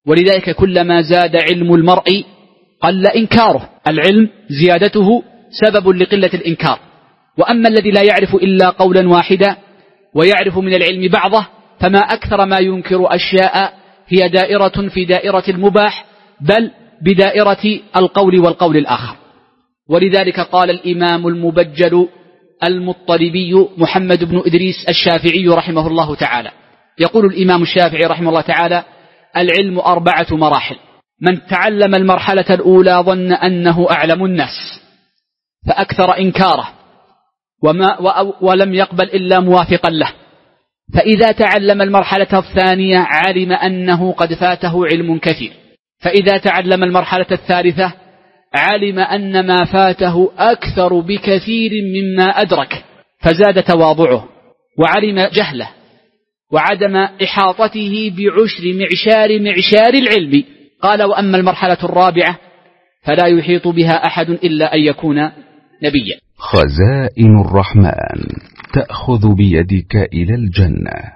ولذلك كلما زاد علم المرء قل إنكاره. العلم زيادته سبب لقلة الإنكار. وأما الذي لا يعرف إلا قولا واحدا ويعرف من العلم بعضه فما أكثر ما ينكر أشياء هي دائرة في دائرة المباح بل بدائرة القول والقول الآخر. ولذلك قال الإمام المبجل المطلبي محمد بن إدريس الشافعي رحمه الله تعالى، يقول الإمام الشافعي رحمه الله تعالى: العلم 4 مراحل، من تعلم المرحلة الأولى ظن أنه أعلم الناس فأكثر إنكاره ولم يقبل إلا موافقا له، فإذا تعلم المرحلة الثانية علم أنه قد فاته علم كثير، فإذا تعلم المرحلة الثالثة علم أن ما فاته أكثر بكثير مما أدرك فزاد تواضعه وعلم جهله وعدم إحاطته بعشر معشار العلم. قال: وأما المرحلة الرابعة فلا يحيط بها أحد إلا أن يكون نبيا. خزائن الرحمن تأخذ بيدك إلى الجنة.